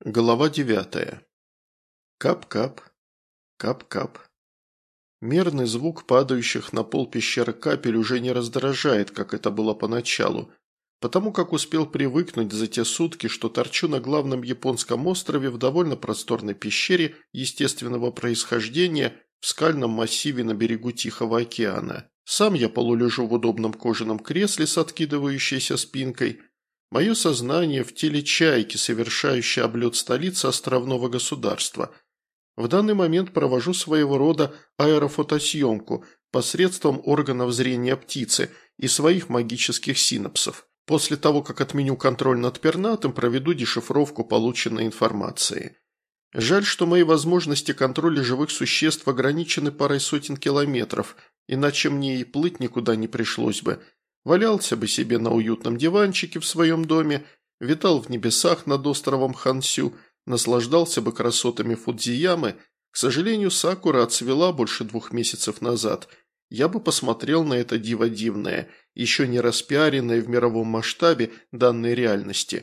Глава 9. Кап-кап, кап-кап. Мерный звук падающих на пол пещеры капель уже не раздражает, как это было поначалу, потому как успел привыкнуть за те сутки, что торчу на главном японском острове в довольно просторной пещере естественного происхождения в скальном массиве на берегу Тихого океана. Сам я полулежу в удобном кожаном кресле с откидывающейся спинкой. Мое сознание в теле чайки, совершающей облет столицы островного государства. В данный момент провожу своего рода аэрофотосъемку посредством органов зрения птицы и своих магических синапсов. После того, как отменю контроль над пернатым, проведу дешифровку полученной информации. Жаль, что мои возможности контроля живых существ ограничены парой сотен километров, иначе мне и плыть никуда не пришлось бы. Валялся бы себе на уютном диванчике в своем доме, витал в небесах над островом Хансю, наслаждался бы красотами Фудзиямы. К сожалению, сакура отцвела больше 2 месяцев назад. Я бы посмотрел на это диво дивное, еще не распиаренное в мировом масштабе данной реальности.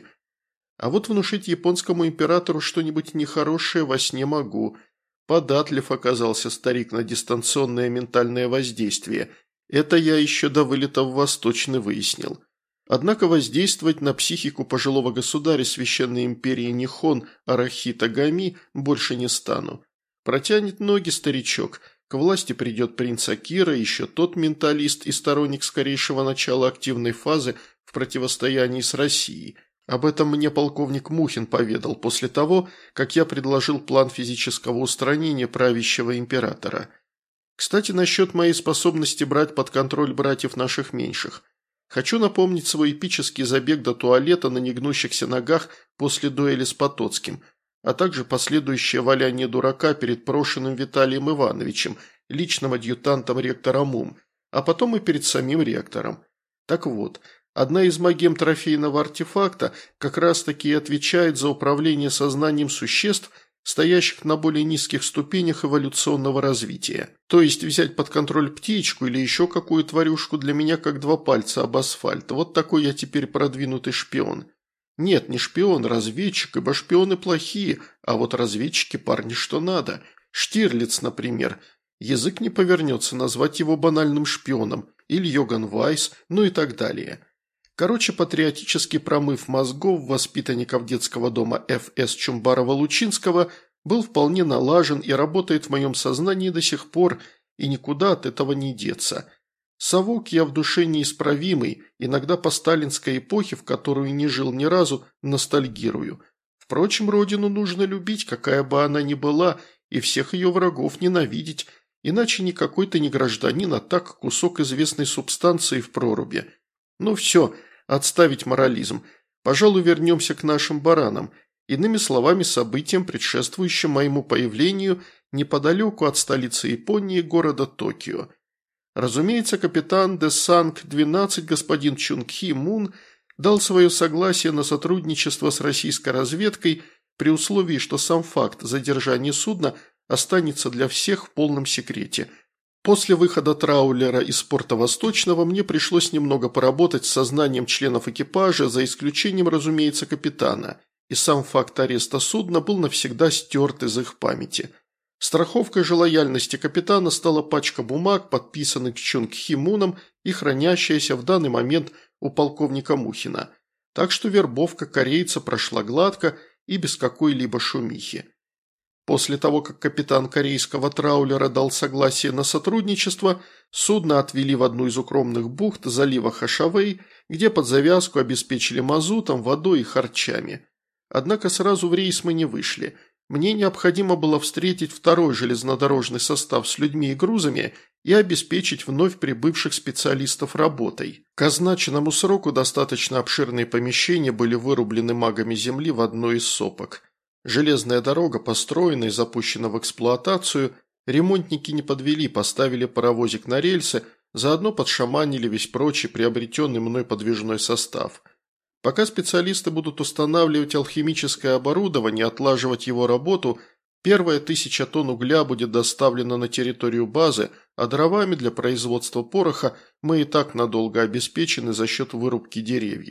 А вот внушить японскому императору что-нибудь нехорошее во сне могу. Податлив оказался старик на дистанционное ментальное воздействие. Это я еще до вылета в Восточный выяснил. Однако воздействовать на психику пожилого государя Священной империи Нихон Арахита Гами больше не стану. Протянет ноги старичок, к власти придет принц Акира, еще тот менталист и сторонник скорейшего начала активной фазы в противостоянии с Россией. Об этом мне полковник Мухин поведал после того, как я предложил план физического устранения правящего императора. Кстати, насчет моей способности брать под контроль братьев наших меньших. Хочу напомнить свой эпический забег до туалета на негнущихся ногах после дуэли с Потоцким, а также последующее валяние дурака перед Прошиным Виталием Ивановичем, личным адъютантом ректора МУМ, а потом и перед самим ректором. Так вот, одна из магем трофейного артефакта как раз-таки и отвечает за управление сознанием существ, стоящих на более низких ступенях эволюционного развития. То есть взять под контроль птичку или еще какую тварюшку для меня как 2 пальца об асфальт. Вот такой я теперь продвинутый шпион. Нет, не шпион, разведчик, ибо шпионы плохие, а вот разведчики парни что надо. Штирлиц, например. Язык не повернется назвать его банальным шпионом. Или Йоган Вайс, ну и так далее. Короче, патриотический промыв мозгов воспитанников детского дома Ф.С. Чумбарова-Лучинского был вполне налажен и работает в моем сознании до сих пор, и никуда от этого не деться. Совок я в душе неисправимый, иногда по сталинской эпохе, в которую не жил ни разу, ностальгирую. Впрочем, родину нужно любить, какая бы она ни была, и всех ее врагов ненавидеть, иначе никакой ты не гражданин, а так кусок известной субстанции в проруби. Ну все, отставить морализм. Пожалуй, вернемся к нашим баранам. Иными словами, событиям, предшествующим моему появлению неподалеку от столицы Японии, города Токио. Разумеется, капитан де Санг-12 господин Чунг Хи Мун дал свое согласие на сотрудничество с российской разведкой при условии, что сам факт задержания судна останется для всех в полном секрете. После выхода траулера из порта Восточного мне пришлось немного поработать с сознанием членов экипажа, за исключением, разумеется, капитана, и сам факт ареста судна был навсегда стерт из их памяти. Страховкой же лояльности капитана стала пачка бумаг, подписанных Чунг Хи Муном и хранящаяся в данный момент у полковника Мухина. Так что вербовка корейца прошла гладко и без какой-либо шумихи. После того, как капитан корейского траулера дал согласие на сотрудничество, судно отвели в одну из укромных бухт залива Хашавей, где под завязку обеспечили мазутом, водой и харчами. Однако сразу в рейс мы не вышли. Мне необходимо было встретить второй железнодорожный состав с людьми и грузами и обеспечить вновь прибывших специалистов работой. К означенному сроку достаточно обширные помещения были вырублены магами земли в одной из сопок. Железная дорога построена и запущена в эксплуатацию, ремонтники не подвели, поставили паровозик на рельсы, заодно подшаманили весь прочий приобретенный мной подвижной состав. Пока специалисты будут устанавливать алхимическое оборудование, отлаживать его работу, первая 1000 тонн угля будет доставлена на территорию базы, а дровами для производства пороха мы и так надолго обеспечены за счет вырубки деревьев.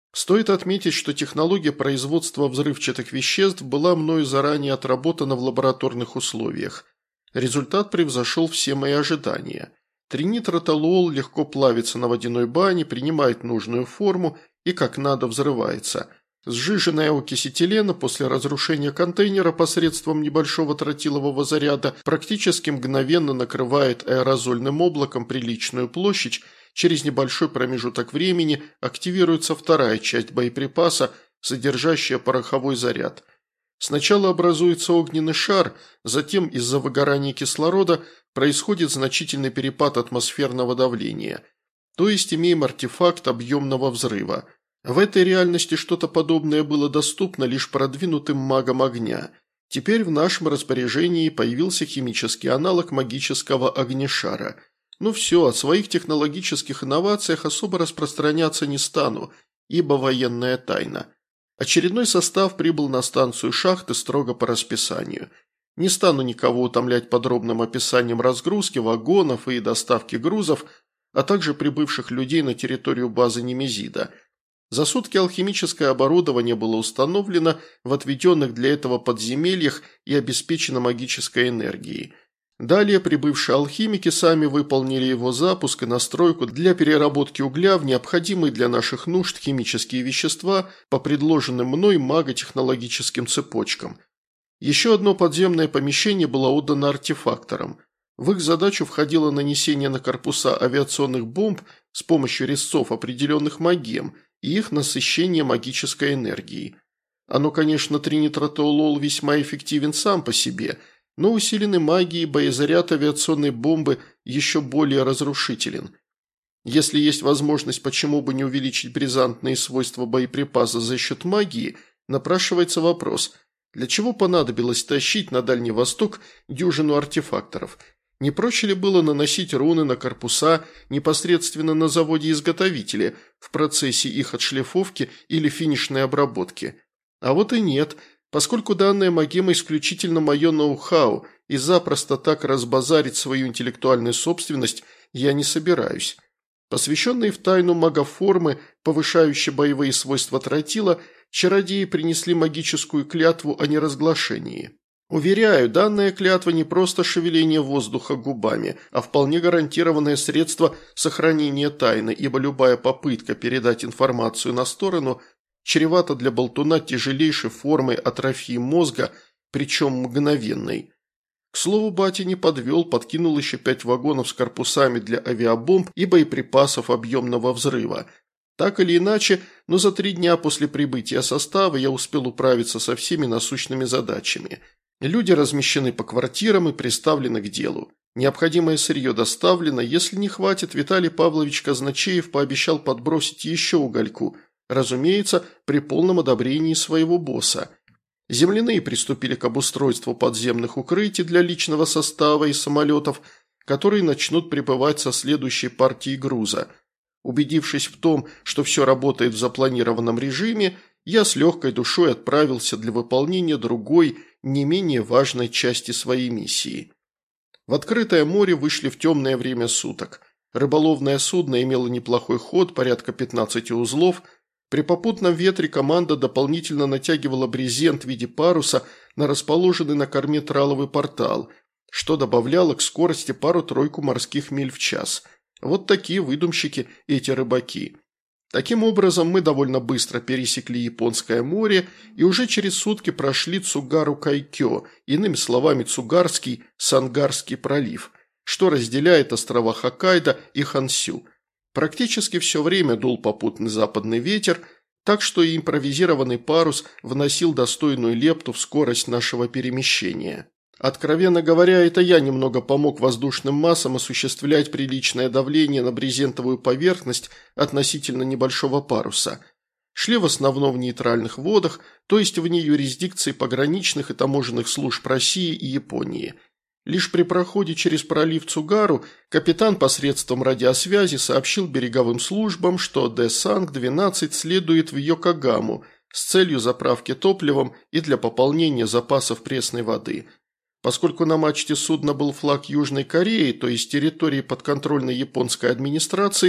Стоит отметить, что технология производства взрывчатых веществ была мною заранее отработана в лабораторных условиях. Результат превзошел все мои ожидания. Тринитротолуол легко плавится на водяной бане, принимает нужную форму и как надо взрывается. Сжиженная окись этилена после разрушения контейнера посредством небольшого тротилового заряда практически мгновенно накрывает аэрозольным облаком приличную площадь. Через небольшой промежуток времени активируется вторая часть боеприпаса, содержащая пороховой заряд. Сначала образуется огненный шар, затем из-за выгорания кислорода происходит значительный перепад атмосферного давления. То есть имеем артефакт объемного взрыва. В этой реальности что-то подобное было доступно лишь продвинутым магам огня. Теперь в нашем распоряжении появился химический аналог магического огнешара. Ну все, о своих технологических инновациях особо распространяться не стану, ибо военная тайна. Очередной состав прибыл на станцию шахты строго по расписанию. Не стану никого утомлять подробным описанием разгрузки вагонов и доставки грузов, а также прибывших людей на территорию базы Немезида. За сутки алхимическое оборудование было установлено в отведенных для этого подземельях и обеспечено магической энергией. Далее прибывшие алхимики сами выполнили его запуск и настройку для переработки угля в необходимые для наших нужд химические вещества по предложенным мной маготехнологическим цепочкам. Еще одно подземное помещение было отдано артефакторам. В их задачу входило нанесение на корпуса авиационных бомб с помощью резцов определенных магем и их насыщение магической энергией. Оно, конечно, тринитротолуол весьма эффективен сам по себе, но усиленный магией боезаряд авиационной бомбы еще более разрушителен. Если есть возможность, почему бы не увеличить бризантные свойства боеприпаса за счет магии, напрашивается вопрос, для чего понадобилось тащить на Дальний Восток дюжину артефакторов? Не проще ли было наносить руны на корпуса непосредственно на заводе-изготовителе в процессе их отшлифовки или финишной обработки? А вот и нет, поскольку данная магема исключительно мое ноу-хау, и запросто так разбазарить свою интеллектуальную собственность я не собираюсь. Посвященные в тайну магоформы, повышающие боевые свойства тротила, чародеи принесли магическую клятву о неразглашении. Уверяю, данная клятва не просто шевеление воздуха губами, а вполне гарантированное средство сохранения тайны, ибо любая попытка передать информацию на сторону чревата для болтуна тяжелейшей формой атрофии мозга, причем мгновенной. К слову, батя не подвел, подкинул еще 5 вагонов с корпусами для авиабомб и боеприпасов объемного взрыва. Так или иначе, но за 3 дня после прибытия состава я успел управиться со всеми насущными задачами. Люди размещены по квартирам и приставлены к делу. Необходимое сырье доставлено, если не хватит, Виталий Павлович Казначеев пообещал подбросить еще угольку, разумеется, при полном одобрении своего босса. Земляные приступили к обустройству подземных укрытий для личного состава и самолетов, которые начнут прибывать со следующей партией груза. Убедившись в том, что все работает в запланированном режиме, я с легкой душой отправился для выполнения другой, не менее важной части своей миссии. В открытое море вышли в темное время суток. Рыболовное судно имело неплохой ход, порядка 15 узлов. При попутном ветре команда дополнительно натягивала брезент в виде паруса на расположенный на корме траловый портал, что добавляло к скорости пару-тройку морских миль в час. Вот такие выдумщики эти рыбаки. Таким образом, мы довольно быстро пересекли Японское море и уже через сутки прошли Цугару-Кайкё, иными словами Цугарский Сангарский пролив, что разделяет острова Хоккайдо и Хонсю. Практически все время дул попутный западный ветер, так что и импровизированный парус вносил достойную лепту в скорость нашего перемещения. Откровенно говоря, это я немного помог воздушным массам осуществлять приличное давление на брезентовую поверхность относительно небольшого паруса. Шли в основном в нейтральных водах, то есть вне юрисдикции пограничных и таможенных служб России и Японии. Лишь при проходе через пролив Цугару капитан посредством радиосвязи сообщил береговым службам, что Д-Санг-12 следует в Йокогаму с целью заправки топливом и для пополнения запасов пресной воды. Поскольку на мачте судна был флаг Южной Кореи, то есть территории подконтрольной японской администрации,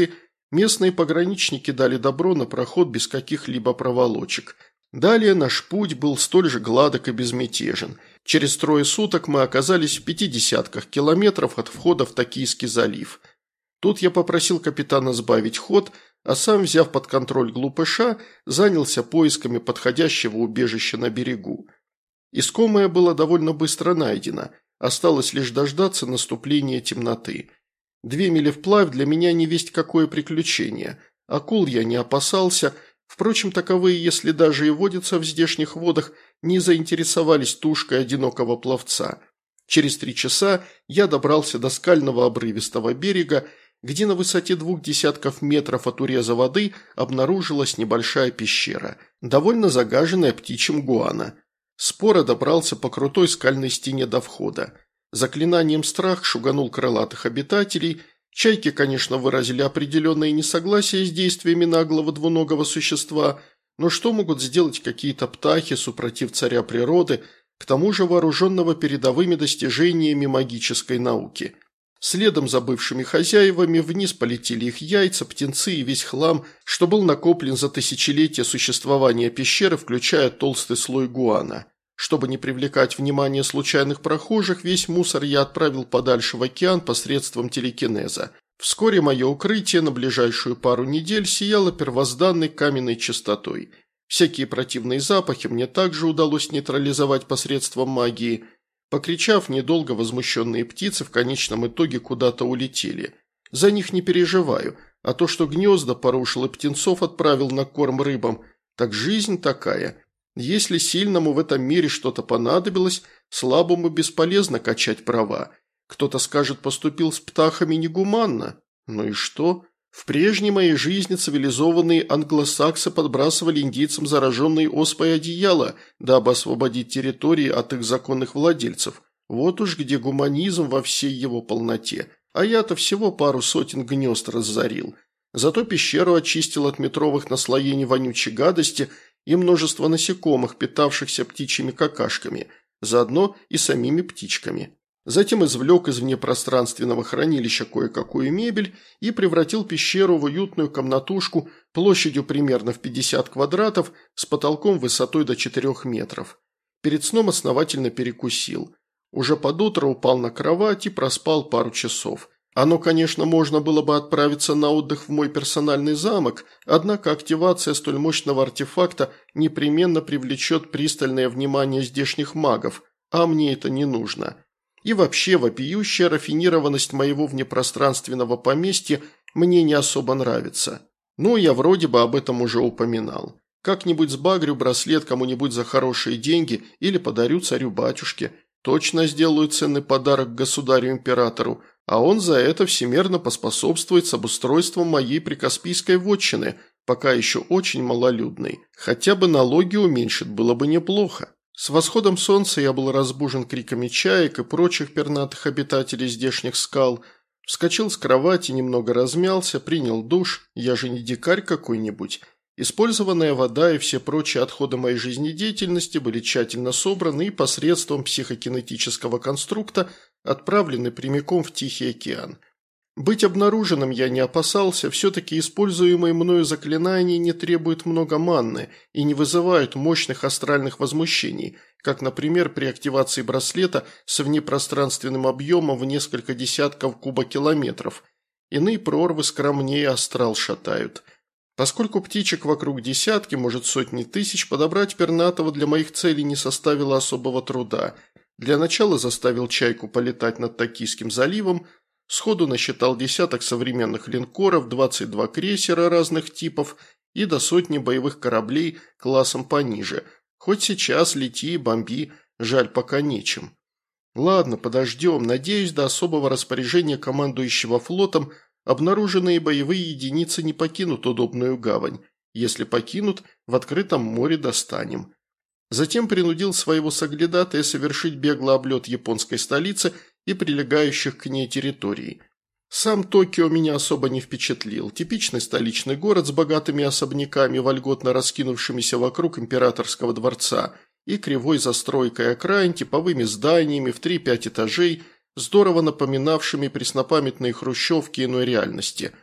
Местные пограничники дали добро на проход без каких-либо проволочек. Далее наш путь был столь же гладок и безмятежен. Через 3 суток мы оказались в 50 километров от входа в Токийский залив. Тут я попросил капитана сбавить ход, а сам, взяв под контроль глупыша, занялся поисками подходящего убежища на берегу. Искомое было довольно быстро найдено, осталось лишь дождаться наступления темноты. 2 мили вплавь для меня не весть какое приключение. Акул я не опасался, впрочем, таковые, если даже и водятся в здешних водах, не заинтересовались тушкой одинокого пловца. Через 3 часа я добрался до скального обрывистого берега, где на высоте 20 метров от уреза воды обнаружилась небольшая пещера, довольно загаженная птичьим гуано. Споро добрался по крутой скальной стене до входа. Заклинанием страх шуганул крылатых обитателей. Чайки, конечно, выразили определенное несогласие с действиями наглого двуногого существа, но что могут сделать какие-то птахи, супротив царя природы, к тому же вооруженного передовыми достижениями магической науки? Следом за бывшими хозяевами вниз полетели их яйца, птенцы и весь хлам, что был накоплен за тысячелетия существования пещеры, включая толстый слой гуано. Чтобы не привлекать внимание случайных прохожих, весь мусор я отправил подальше в океан посредством телекинеза. Вскоре мое укрытие на ближайшую пару недель сияло первозданной каменной чистотой. Всякие противные запахи мне также удалось нейтрализовать посредством магии. Покричав недолго, возмущенные птицы в конечном итоге куда-то улетели. За них не переживаю, а то, что гнезда порушил и птенцов отправил на корм рыбам, так жизнь такая. Если сильному в этом мире что-то понадобилось, слабому бесполезно качать права. Кто-то скажет, поступил с птахами негуманно. Ну и что? В прежней моей жизни цивилизованные англосаксы подбрасывали индийцам зараженные оспой одеяла, дабы освободить территории от их законных владельцев. Вот уж где гуманизм во всей его полноте. А я-то всего пару сотен гнезд разорил. Зато пещеру очистил от метровых наслоений вонючей гадости и множество насекомых, питавшихся птичьими какашками, заодно и самими птичками. Затем извлек из внепространственного хранилища кое-какую мебель и превратил пещеру в уютную комнатушку площадью примерно в 50 квадратов с потолком высотой до 4 метров. Перед сном основательно перекусил. Уже под утро упал на кровать и проспал пару часов. Оно, конечно, можно было бы отправиться на отдых в мой персональный замок, однако активация столь мощного артефакта непременно привлечет пристальное внимание здешних магов, а мне это не нужно. И вообще, вопиющая рафинированность моего внепространственного поместья мне не особо нравится. Ну, я вроде бы об этом уже упоминал. Как-нибудь сбагрю браслет кому-нибудь за хорошие деньги или подарю царю-батюшке. Точно сделаю ценный подарок государю-императору, а он за это всемерно поспособствует с обустройством моей прикаспийской вотчины, пока еще очень малолюдной. Хотя бы налоги уменьшит, было бы неплохо. С восходом солнца я был разбужен криками чаек и прочих пернатых обитателей здешних скал, вскочил с кровати, немного размялся, принял душ, я же не дикарь какой-нибудь. Использованная вода и все прочие отходы моей жизнедеятельности были тщательно собраны и посредством психокинетического конструкта отправлены прямиком в Тихий океан. Быть обнаруженным я не опасался, все-таки используемые мною заклинания не требуют много манны и не вызывают мощных астральных возмущений, как, например, при активации браслета с внепространственным объемом в несколько десятков кубокилометров. Иные прорвы скромнее астрал шатают. Поскольку птичек вокруг десятки, может сотни тысяч, подобрать пернатого для моих целей не составило особого труда. Для начала заставил чайку полетать над Токийским заливом, сходу насчитал десяток современных линкоров, 22 крейсера разных типов и до сотни боевых кораблей классом пониже. Хоть сейчас лети и бомби, жаль пока нечем. Ладно, подождем, надеюсь, до особого распоряжения командующего флотом обнаруженные боевые единицы не покинут удобную гавань. Если покинут, в открытом море достанем. Затем принудил своего соглядатая совершить беглый облет японской столицы и прилегающих к ней территорий. Сам Токио меня особо не впечатлил. Типичный столичный город с богатыми особняками, вольготно раскинувшимися вокруг императорского дворца, и кривой застройкой окраин, типовыми зданиями в 3-5 этажей, здорово напоминавшими преснопамятные хрущевки иной реальности.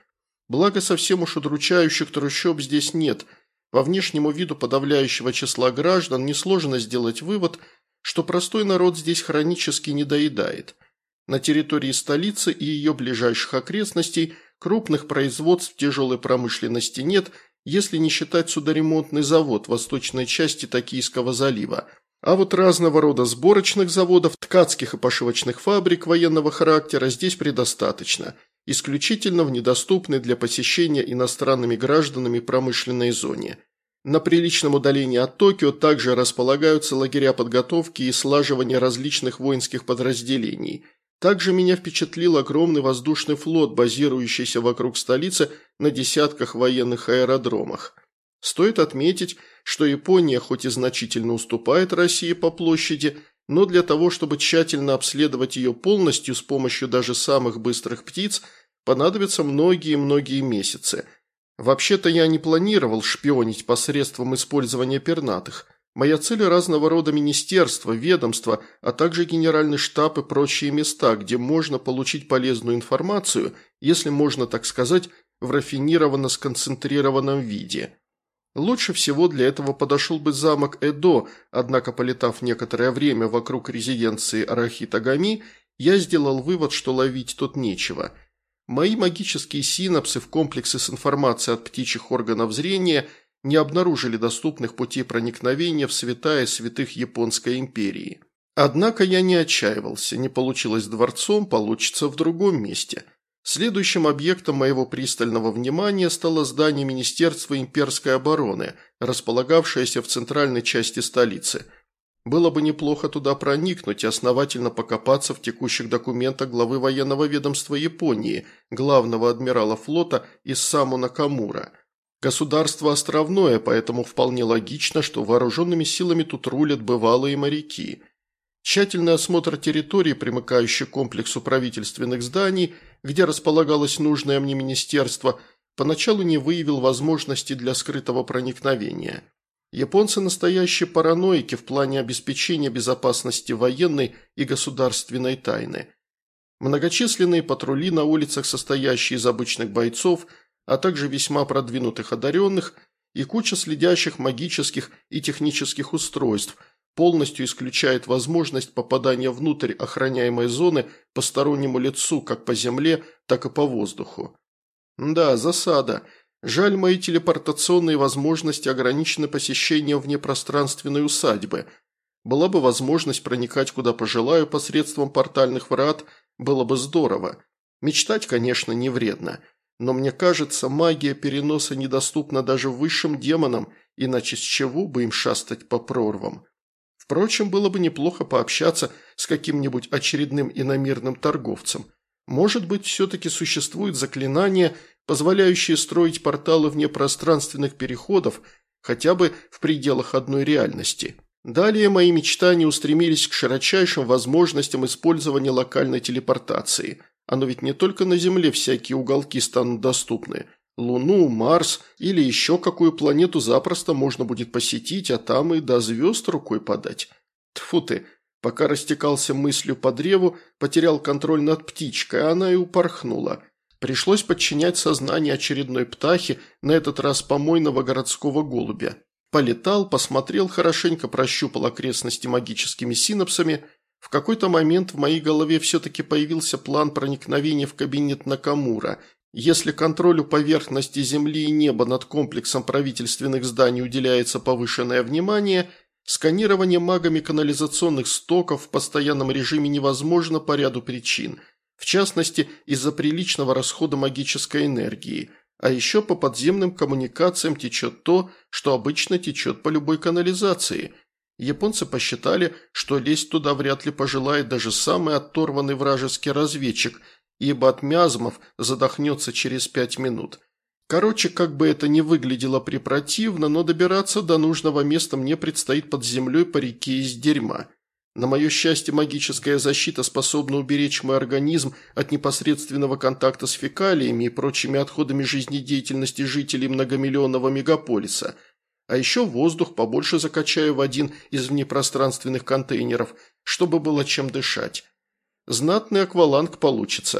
Благо, совсем уж удручающих трущоб здесь нет. По внешнему виду подавляющего числа граждан несложно сделать вывод, что простой народ здесь хронически недоедает. На территории столицы и ее ближайших окрестностей крупных производств тяжелой промышленности нет, если не считать судоремонтный завод в восточной части Токийского залива. А вот разного рода сборочных заводов, ткацких и пошивочных фабрик военного характера здесь предостаточно, исключительно в недоступной для посещения иностранными гражданами промышленной зоне. На приличном удалении от Токио также располагаются лагеря подготовки и слаживания различных воинских подразделений. Также меня впечатлил огромный воздушный флот, базирующийся вокруг столицы на десятках военных аэродромах. Стоит отметить, что Япония хоть и значительно уступает России по площади, но для того, чтобы тщательно обследовать ее полностью с помощью даже самых быстрых птиц, понадобятся многие-многие месяцы. Вообще-то я не планировал шпионить посредством использования пернатых. Моя цель – разного рода министерства, ведомства, а также генеральный штаб и прочие места, где можно получить полезную информацию, если можно так сказать, в рафинированно сконцентрированном виде. Лучше всего для этого подошел бы замок Эдо, однако, полетав некоторое время вокруг резиденции Арахитагами, я сделал вывод, что ловить тут нечего. Мои магические синапсы в комплексе с информацией от птичьих органов зрения не обнаружили доступных путей проникновения в святая святых Японской империи. Однако я не отчаивался, не получилось дворцом, получится в другом месте. Следующим объектом моего пристального внимания стало здание Министерства имперской обороны, располагавшееся в центральной части столицы. Было бы неплохо туда проникнуть и основательно покопаться в текущих документах главы военного ведомства Японии, главного адмирала флота Исаму Накамура. Государство островное, поэтому вполне логично, что вооруженными силами тут рулят бывалые моряки. Тщательный осмотр территории, примыкающей к комплексу правительственных зданий, где располагалось нужное мне министерство, поначалу не выявил возможности для скрытого проникновения. Японцы настоящие параноики в плане обеспечения безопасности военной и государственной тайны. Многочисленные патрули на улицах, состоящие из обычных бойцов, а также весьма продвинутых одаренных и куча следящих магических и технических устройств, полностью исключает возможность попадания внутрь охраняемой зоны постороннему лицу как по земле, так и по воздуху. Да, засада. Жаль, мои телепортационные возможности ограничены посещением внепространственной усадьбы. Была бы возможность проникать куда пожелаю посредством портальных врат, было бы здорово. Мечтать, конечно, не вредно. Но мне кажется, магия переноса недоступна даже высшим демонам, иначе с чего бы им шастать по прорвам? Впрочем, было бы неплохо пообщаться с каким-нибудь очередным иномирным торговцем. Может быть, все-таки существует заклинание, позволяющее строить порталы вне пространственных переходов, хотя бы в пределах одной реальности. Далее мои мечтания устремились к широчайшим возможностям использования локальной телепортации. Оно ведь не только на Земле всякие уголки станут доступны. Луну, Марс или еще какую планету запросто можно будет посетить, а там и до звезд рукой подать. Тьфу ты, пока растекался мыслью по древу, потерял контроль над птичкой, а она и упорхнула. Пришлось подчинять сознание очередной птахи, на этот раз помойного городского голубя. Полетал, посмотрел хорошенько, прощупал окрестности магическими синапсами. В какой-то момент в моей голове все-таки появился план проникновения в кабинет Накамура. Если контролю поверхности Земли и неба над комплексом правительственных зданий уделяется повышенное внимание, сканирование магами канализационных стоков в постоянном режиме невозможно по ряду причин, в частности, из-за приличного расхода магической энергии. А еще по подземным коммуникациям течет то, что обычно течет по любой канализации. Японцы посчитали, что лезть туда вряд ли пожелает даже самый оторванный вражеский разведчик, ибо от миазмов задохнется через 5 минут. Короче, как бы это ни выглядело препротивно, но добираться до нужного места мне предстоит под землей по реке из дерьма. На мое счастье, магическая защита способна уберечь мой организм от непосредственного контакта с фекалиями и прочими отходами жизнедеятельности жителей многомиллионного мегаполиса. А еще воздух побольше закачаю в один из внепространственных контейнеров, чтобы было чем дышать. Знатный акваланг получится.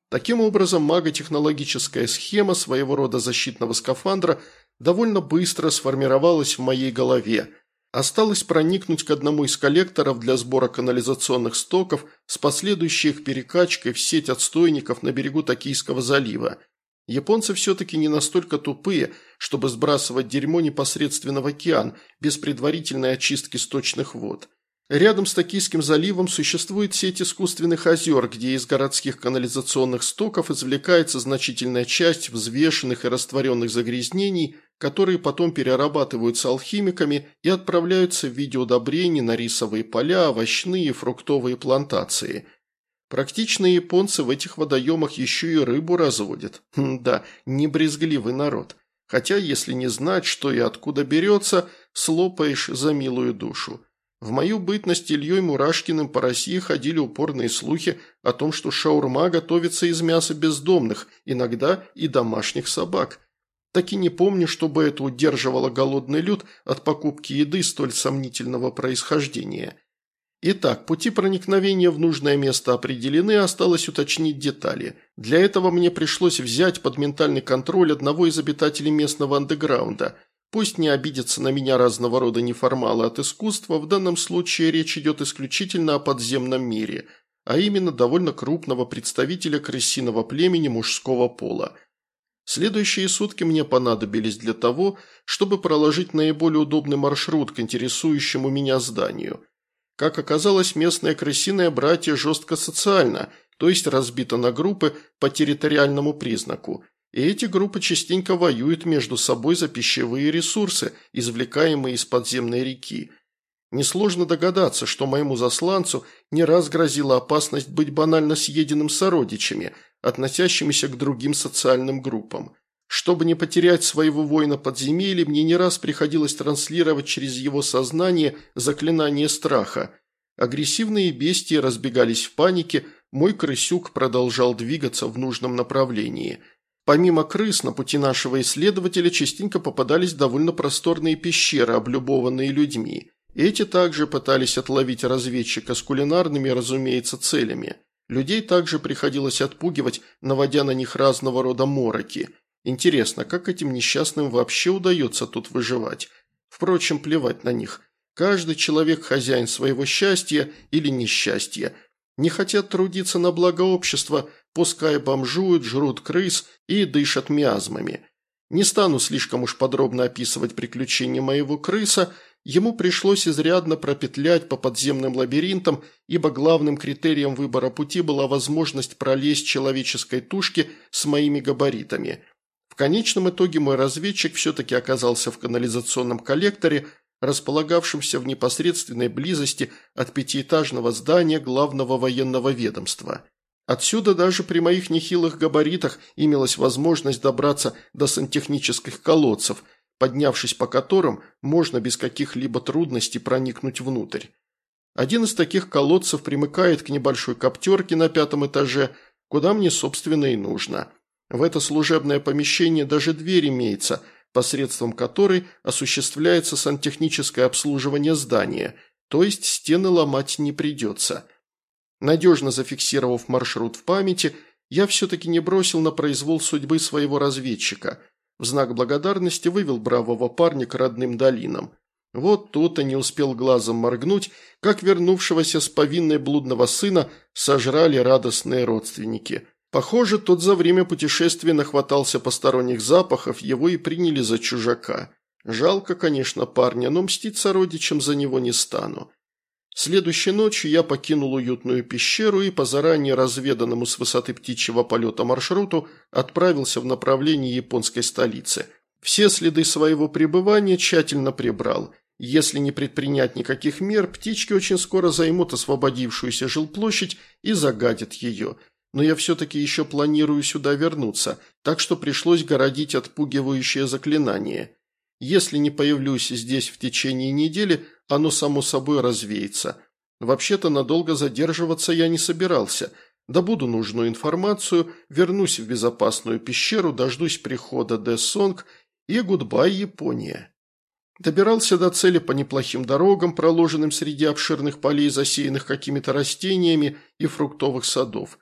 Таким образом, маготехнологическая схема своего рода защитного скафандра довольно быстро сформировалась в моей голове. Осталось проникнуть к одному из коллекторов для сбора канализационных стоков с последующей их перекачкой в сеть отстойников на берегу Токийского залива. Японцы все-таки не настолько тупые, чтобы сбрасывать дерьмо непосредственно в океан, без предварительной очистки сточных вод. Рядом с Токийским заливом существует сеть искусственных озер, где из городских канализационных стоков извлекается значительная часть взвешенных и растворенных загрязнений, которые потом перерабатываются алхимиками и отправляются в виде удобрений на рисовые поля, овощные и фруктовые плантации. Практичные японцы в этих водоемах еще и рыбу разводят. Да, не брезгливый народ. Хотя, если не знать, что и откуда берется, слопаешь за милую душу. В мою бытность Ильей Мурашкиным по России ходили упорные слухи о том, что шаурма готовится из мяса бездомных, иногда и домашних собак. Так и не помню, чтобы это удерживало голодный люд от покупки еды столь сомнительного происхождения. Итак, пути проникновения в нужное место определены, осталось уточнить детали. Для этого мне пришлось взять под ментальный контроль одного из обитателей местного андеграунда. Пусть не обидятся на меня разного рода неформалы от искусства, в данном случае речь идет исключительно о подземном мире, а именно довольно крупного представителя крысиного племени мужского пола. Следующие сутки мне понадобились для того, чтобы проложить наиболее удобный маршрут к интересующему меня зданию. Как оказалось, местное крысиное братье жестко социально, то есть разбито на группы по территориальному признаку. И эти группы частенько воюют между собой за пищевые ресурсы, извлекаемые из подземной реки. Несложно догадаться, что моему засланцу не раз грозила опасность быть банально съеденным сородичами, относящимися к другим социальным группам. Чтобы не потерять своего воина подземелья, мне не раз приходилось транслировать через его сознание заклинание страха. Агрессивные бестии разбегались в панике, мой крысюк продолжал двигаться в нужном направлении. Помимо крыс, на пути нашего исследователя частенько попадались довольно просторные пещеры, облюбованные людьми. Эти также пытались отловить разведчика с кулинарными, разумеется, целями. Людей также приходилось отпугивать, наводя на них разного рода мороки. Интересно, как этим несчастным вообще удается тут выживать? Впрочем, плевать на них. Каждый человек хозяин своего счастья или несчастья. Не хотят трудиться на благо общества, пускай бомжуют, жрут крыс и дышат миазмами. Не стану слишком уж подробно описывать приключения моего крыса, ему пришлось изрядно пропетлять по подземным лабиринтам, ибо главным критерием выбора пути была возможность пролезть человеческой тушке с моими габаритами. В конечном итоге мой разведчик все-таки оказался в канализационном коллекторе, располагавшемся в непосредственной близости от пятиэтажного здания главного военного ведомства. Отсюда даже при моих нехилых габаритах имелась возможность добраться до сантехнических колодцев, поднявшись по которым можно без каких-либо трудностей проникнуть внутрь. Один из таких колодцев примыкает к небольшой коптерке на 5-м этаже, куда мне, собственно, и нужно. В это служебное помещение даже дверь имеется, посредством которой осуществляется сантехническое обслуживание здания, то есть стены ломать не придется. Надежно зафиксировав маршрут в памяти, я все-таки не бросил на произвол судьбы своего разведчика. В знак благодарности вывел бравого парня к родным долинам. Вот тут и не успел глазом моргнуть, как вернувшегося с повинной блудного сына сожрали радостные родственники. Похоже, тот за время путешествия нахватался посторонних запахов, его и приняли за чужака. Жалко, конечно, парня, но мстить сородичам за него не стану. Следующей ночью я покинул уютную пещеру и по заранее разведанному с высоты птичьего полета маршруту отправился в направлении японской столицы. Все следы своего пребывания тщательно прибрал. Если не предпринять никаких мер, птички очень скоро займут освободившуюся жилплощадь и загадят ее. Но я все-таки еще планирую сюда вернуться, так что пришлось городить отпугивающее заклинание. Если не появлюсь здесь в течение недели, оно само собой развеется. Вообще-то надолго задерживаться я не собирался. Добуду нужную информацию, вернусь в безопасную пещеру, дождусь прихода Дэсонг и гудбай, Япония. Добирался до цели по неплохим дорогам, проложенным среди обширных полей, засеянных какими-то растениями и фруктовых садов.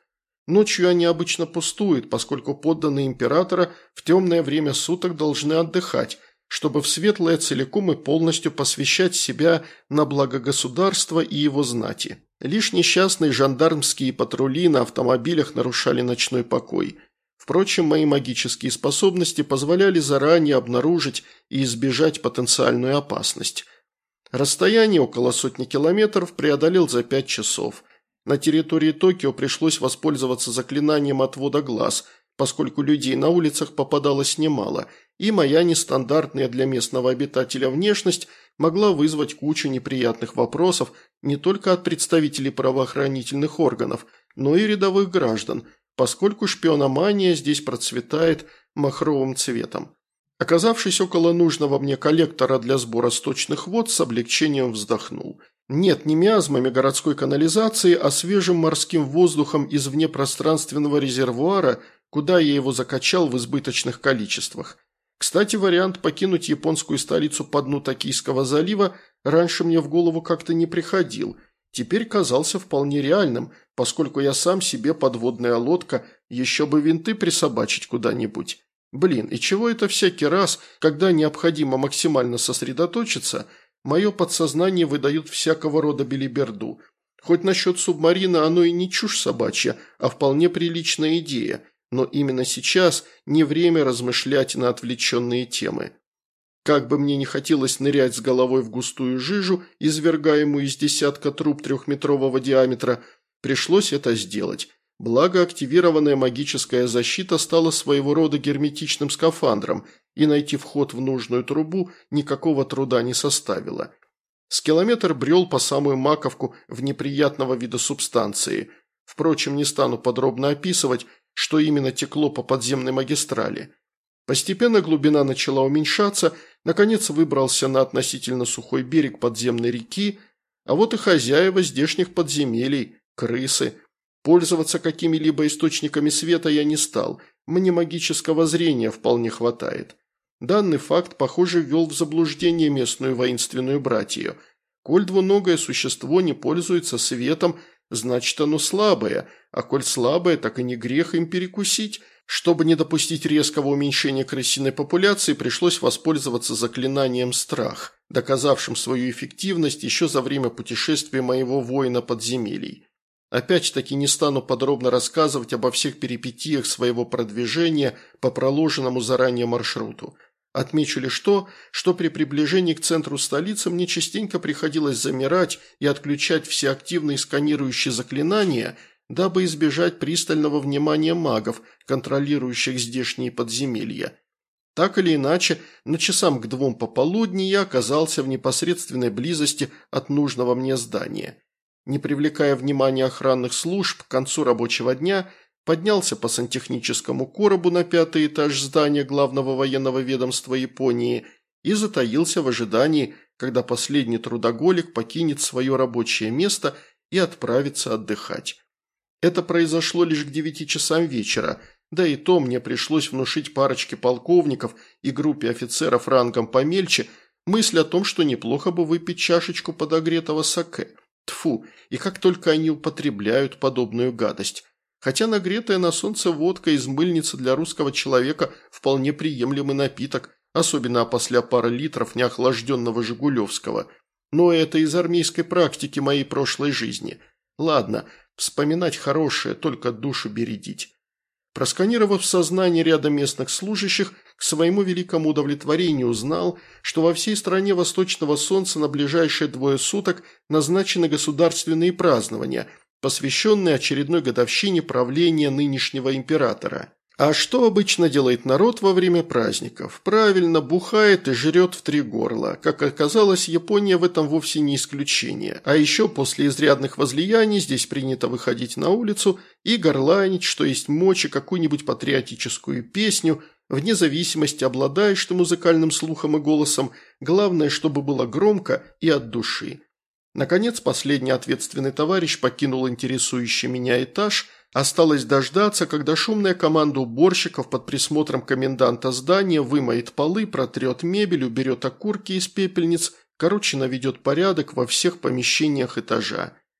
Ночью они обычно пустуют, поскольку подданные императора в темное время суток должны отдыхать, чтобы в светлое целиком и полностью посвящать себя на благо государства и его знати. Лишь несчастные жандармские патрули на автомобилях нарушали ночной покой. Впрочем, мои магические способности позволяли заранее обнаружить и избежать потенциальную опасность. Расстояние около 100 километров преодолел за 5 часов. На территории Токио пришлось воспользоваться заклинанием отвода глаз, поскольку людей на улицах попадалось немало, и моя нестандартная для местного обитателя внешность могла вызвать кучу неприятных вопросов не только от представителей правоохранительных органов, но и рядовых граждан, поскольку шпиономания здесь процветает махровым цветом. Оказавшись около нужного мне коллектора для сбора сточных вод, с облегчением вздохнул. Нет, не миазмами городской канализации, а свежим морским воздухом из внепространственного резервуара, куда я его закачал в избыточных количествах. Кстати, вариант покинуть японскую столицу по дну Токийского залива раньше мне в голову как-то не приходил. Теперь казался вполне реальным, поскольку я сам себе подводная лодка, еще бы винты присобачить куда-нибудь. Блин, и чего это всякий раз, когда необходимо максимально сосредоточиться, мое подсознание выдает всякого рода белиберду. Хоть насчет субмарина оно и не чушь собачья, а вполне приличная идея, но именно сейчас не время размышлять на отвлеченные темы. Как бы мне не хотелось нырять с головой в густую жижу, извергаемую из десятка труб 3-метрового диаметра, пришлось это сделать. Благо, активированная магическая защита стала своего рода герметичным скафандром, и найти вход в нужную трубу никакого труда не составило. С километр брел по самую маковку в неприятного вида субстанции. Впрочем, не стану подробно описывать, что именно текло по подземной магистрали. Постепенно глубина начала уменьшаться, наконец выбрался на относительно сухой берег подземной реки, а вот и хозяева здешних подземелий – крысы. Пользоваться какими-либо источниками света я не стал, мне магического зрения вполне хватает. Данный факт, похоже, ввел в заблуждение местную воинственную братью. Коль двуногое существо не пользуется светом, значит оно слабое, а коль слабое, так и не грех им перекусить. Чтобы не допустить резкого уменьшения крысиной популяции, пришлось воспользоваться заклинанием «Страх», доказавшим свою эффективность еще за время путешествия моего воина подземелий. Опять-таки не стану подробно рассказывать обо всех перипетиях своего продвижения по проложенному заранее маршруту. Отмечу лишь то, что при приближении к центру столицы мне частенько приходилось замирать и отключать все активные сканирующие заклинания, дабы избежать пристального внимания магов, контролирующих здешние подземелья. Так или иначе, на часам к 2 пополудни я оказался в непосредственной близости от нужного мне здания. Не привлекая внимания охранных служб, к концу рабочего дня поднялся по сантехническому коробу на 5-й этаж здания главного военного ведомства Японии и затаился в ожидании, когда последний трудоголик покинет свое рабочее место и отправится отдыхать. Это произошло лишь к 9 часам вечера, да и то мне пришлось внушить парочке полковников и группе офицеров рангом помельче мысль о том, что неплохо бы выпить чашечку подогретого саке. Тьфу, и как только они употребляют подобную гадость. Хотя нагретая на солнце водка из мыльницы для русского человека вполне приемлемый напиток, особенно после пары литров неохлажденного жигулевского. Но это из армейской практики моей прошлой жизни. Ладно, вспоминать хорошее, только душу бередить. Просканировав сознание ряда местных служащих, к своему великому удовлетворению узнал, что во всей стране восточного солнца на ближайшие 2 суток назначены государственные празднования, посвященные очередной годовщине правления нынешнего императора. А что обычно делает народ во время праздников? Правильно, бухает и жрет в 3 горла. Как оказалось, Япония в этом вовсе не исключение. А еще после изрядных возлияний здесь принято выходить на улицу и горланить, что есть мочи, какую-нибудь патриотическую песню, вне зависимости, обладаешь ты музыкальным слухом и голосом, главное, чтобы было громко и от души. Наконец, последний ответственный товарищ покинул интересующий меня этаж. Осталось дождаться, когда шумная команда уборщиков под присмотром коменданта здания вымоет полы, протрет мебель, уберет окурки из пепельниц, короче, наведет порядок во всех помещениях этажа. К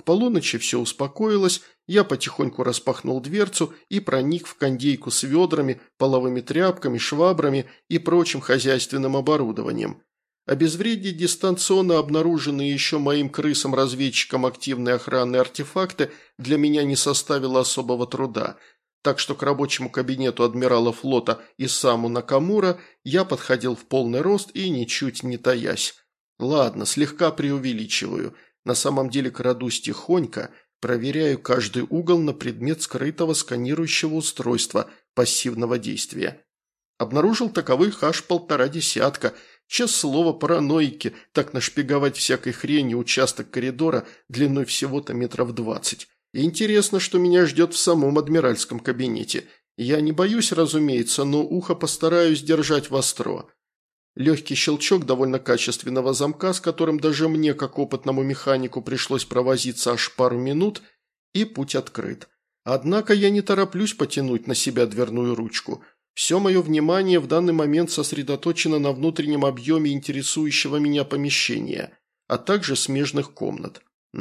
полуночи все успокоилось, я потихоньку распахнул дверцу и проник в кондейку с ведрами, половыми тряпками, швабрами и прочим хозяйственным оборудованием. Обезвредить дистанционно обнаруженные еще моим крысам-разведчикам активные охранные артефакты для меня не составило особого труда, так что к рабочему кабинету адмирала флота Исаму Накамура я подходил в полный рост и ничуть не таясь. Ладно, слегка преувеличиваю. На самом деле крадусь тихонько, проверяю каждый угол на предмет скрытого сканирующего устройства пассивного действия. Обнаружил таковых аж 1,5 десятка. Честное слово, параноики, так нашпиговать всякой хренью участок коридора длиной всего-то 20 метров. И интересно, что меня ждет в самом адмиральском кабинете. Я не боюсь, разумеется, но ухо постараюсь держать востро. Легкий щелчок довольно качественного замка, с которым даже мне, как опытному механику, пришлось провозиться аж пару минут, и путь открыт. Однако я не тороплюсь потянуть на себя дверную ручку. Все мое внимание в данный момент сосредоточено на внутреннем объеме интересующего меня помещения, а также смежных комнат.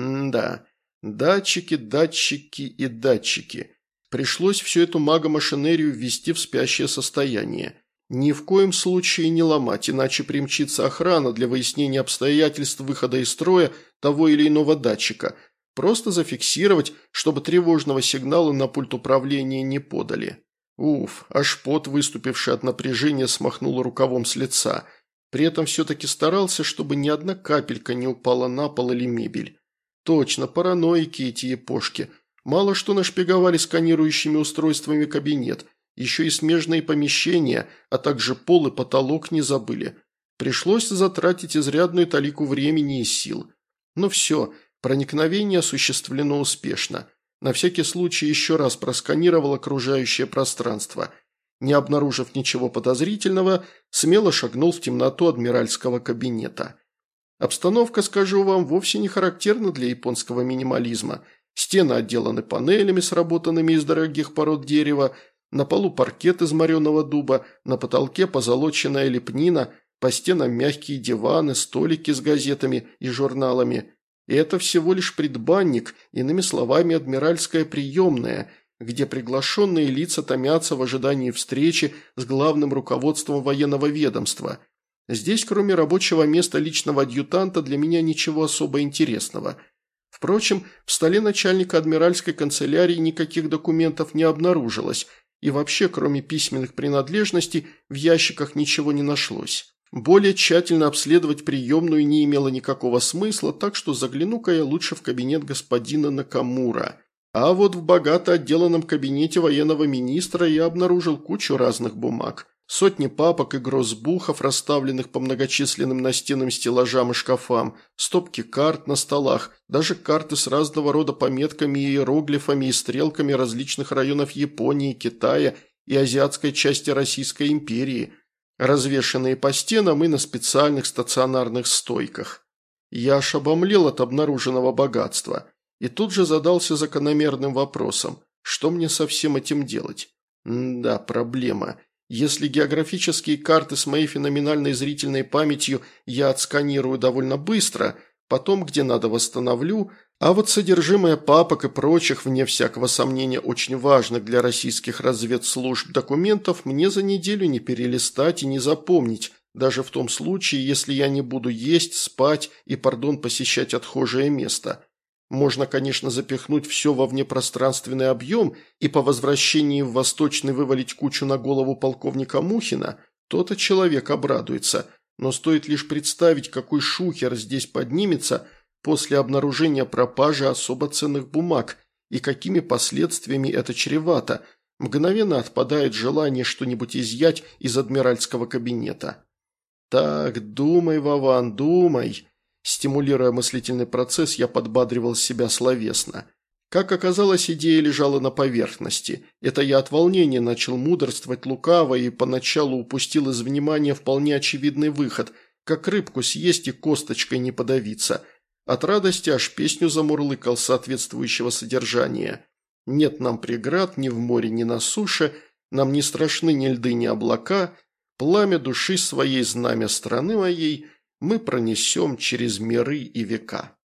Да, датчики, датчики и датчики. Пришлось всю эту магомашинерию ввести в спящее состояние. Ни в коем случае не ломать, иначе примчится охрана для выяснения обстоятельств выхода из строя того или иного датчика. Просто зафиксировать, чтобы тревожного сигнала на пульт управления не подали. Уф, аж пот, выступивший от напряжения, смахнул рукавом с лица. При этом все-таки старался, чтобы ни одна капелька не упала на пол или мебель. Точно, параноики эти епошки. Мало что нашпиговали сканирующими устройствами кабинет, еще и смежные помещения, а также пол и потолок не забыли. Пришлось затратить изрядную талику времени и сил. Но все, проникновение осуществлено успешно. На всякий случай еще раз просканировал окружающее пространство. Не обнаружив ничего подозрительного, смело шагнул в темноту адмиральского кабинета. Обстановка, скажу вам, вовсе не характерна для японского минимализма. Стены отделаны панелями, сработанными из дорогих пород дерева, на полу паркет из мореного дуба, на потолке позолоченная лепнина, по стенам мягкие диваны, столики с газетами и журналами. И это всего лишь предбанник, иными словами, адмиральская приемная, где приглашенные лица томятся в ожидании встречи с главным руководством военного ведомства. Здесь, кроме рабочего места личного адъютанта, для меня ничего особо интересного. Впрочем, в столе начальника адмиральской канцелярии никаких документов не обнаружилось, и вообще, кроме письменных принадлежностей, в ящиках ничего не нашлось. Более тщательно обследовать приемную не имело никакого смысла, так что загляну-ка я лучше в кабинет господина Накамура. А вот в богато отделанном кабинете военного министра я обнаружил кучу разных бумаг. Сотни папок и гроссбухов, расставленных по многочисленным настенным стеллажам и шкафам, стопки карт на столах, даже карты с разного рода пометками и иероглифами и стрелками различных районов Японии, Китая и азиатской части Российской империи, развешанные по стенам и на специальных стационарных стойках. Я аж обомлел от обнаруженного богатства и тут же задался закономерным вопросом, что мне со всем этим делать? Да, проблема. Если географические карты с моей феноменальной зрительной памятью я отсканирую довольно быстро, потом где надо восстановлю, а вот содержимое папок и прочих, вне всякого сомнения, очень важных для российских разведслужб документов мне за неделю не перелистать и не запомнить, даже в том случае, если я не буду есть, спать и, посещать отхожее место. Можно, конечно, запихнуть все во внепространственный объем и по возвращении в Восточный вывалить кучу на голову полковника Мухина, то-то человек обрадуется, но стоит лишь представить, какой шухер здесь поднимется после обнаружения пропажи особо ценных бумаг и какими последствиями это чревато, мгновенно отпадает желание что-нибудь изъять из адмиральского кабинета. Так, думай, Вован, думай. Стимулируя мыслительный процесс, я подбадривал себя словесно. Как оказалось, идея лежала на поверхности. Это я от волнения начал мудрствовать лукаво и поначалу упустил из внимания вполне очевидный выход, как рыбку съесть и косточкой не подавиться. От радости аж песню замурлыкал соответствующего содержания. Нет нам преград ни в море, ни на суше, нам не страшны ни льды, ни облака, пламя души своей, знамя страны моей – мы пронесем через миры и века.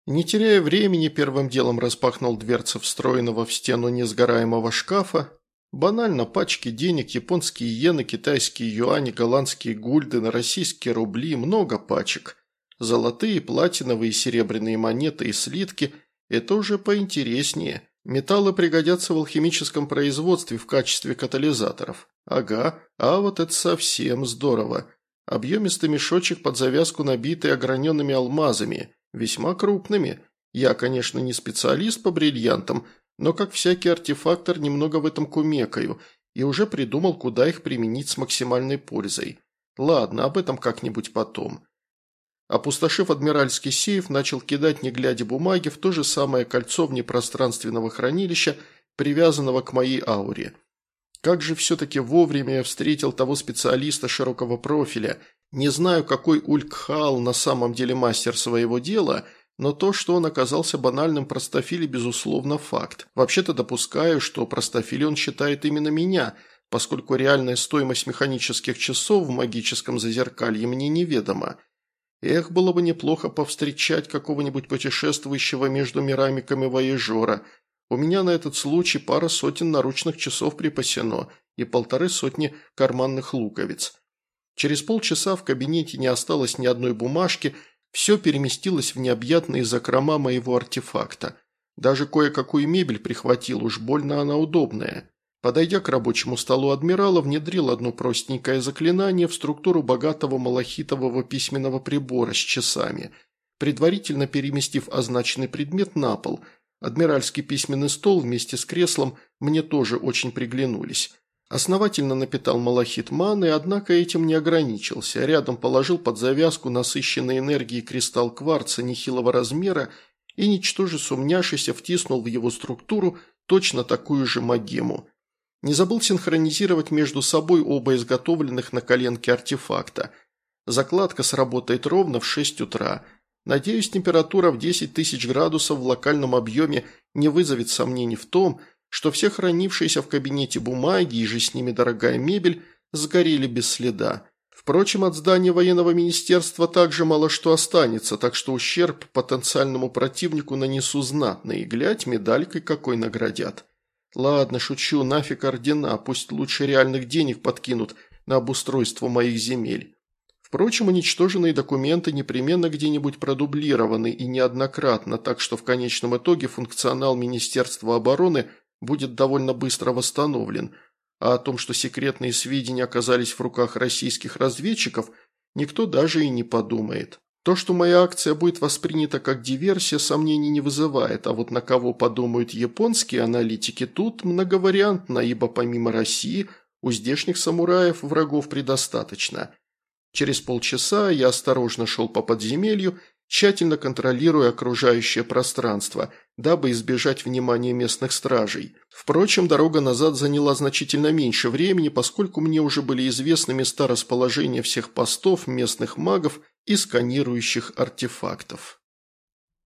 Не теряя времени, первым делом распахнул дверцы встроенного в стену несгораемого шкафа. Банально пачки денег, японские иены, китайские юани, голландские гульдены, российские рубли, много пачек. Золотые, платиновые, серебряные монеты и слитки – это уже поинтереснее. Металлы пригодятся в алхимическом производстве в качестве катализаторов. Ага, а вот это совсем здорово. Объемистый мешочек под завязку, набитый ограненными алмазами, весьма крупными. Я, конечно, не специалист по бриллиантам, но как всякий артефактор немного в этом кумекаю и уже придумал, куда их применить с максимальной пользой. Ладно, об этом как-нибудь потом. Опустошив адмиральский сейф, начал кидать, не глядя, бумаги в то же самое кольцо внепространственного хранилища, привязанного к моей ауре. Как же все-таки вовремя я встретил того специалиста широкого профиля. Не знаю, какой Ульгхаал на самом деле мастер своего дела, но то, что он оказался банальным простофиле, безусловно, факт. Вообще-то допускаю, что простофиле он считает именно меня, поскольку реальная стоимость механических часов в магическом зазеркалье мне неведома. Эх, было бы неплохо повстречать какого-нибудь путешествующего между мирами камевояжера. У меня на этот случай пара сотен наручных часов припасено и 1,5 карманных луковиц. Через полчаса в кабинете не осталось ни одной бумажки, все переместилось в необъятные закрома моего артефакта. Даже кое-какую мебель прихватил, уж больно она удобная. Подойдя к рабочему столу адмирала, внедрил одно простенькое заклинание в структуру богатого малахитового письменного прибора с часами, предварительно переместив означенный предмет на пол. Адмиральский письменный стол вместе с креслом мне тоже очень приглянулись. Основательно напитал малахит маны, однако этим не ограничился. Рядом положил под завязку насыщенной энергией кристалл кварца нехилого размера и, ничтоже сумняшися, втиснул в его структуру точно такую же магему. Не забыл синхронизировать между собой оба изготовленных на коленке артефакта. Закладка сработает ровно в 6 утра. Надеюсь, температура в 10 тысяч градусов в локальном объеме не вызовет сомнений в том, что все хранившиеся в кабинете бумаги и же с ними дорогая мебель сгорели без следа. Впрочем, от здания военного министерства также мало что останется, так что ущерб потенциальному противнику нанесу знатный, и глядь, медалькой какой наградят. Ладно, шучу, нафиг ордена, пусть лучше реальных денег подкинут на обустройство моих земель. Впрочем, уничтоженные документы непременно где-нибудь продублированы и неоднократно, так что в конечном итоге функционал Министерства обороны будет довольно быстро восстановлен, а о том, что секретные сведения оказались в руках российских разведчиков, никто даже и не подумает. То, что моя акция будет воспринята как диверсия, сомнений не вызывает, а вот на кого подумают японские аналитики, тут многовариантно, ибо помимо России у здешних самураев врагов предостаточно. Через полчаса я осторожно шел по подземелью, тщательно контролируя окружающее пространство, дабы избежать внимания местных стражей. Впрочем, дорога назад заняла значительно меньше времени, поскольку мне уже были известны места расположения всех постов, местных магов и сканирующих артефактов.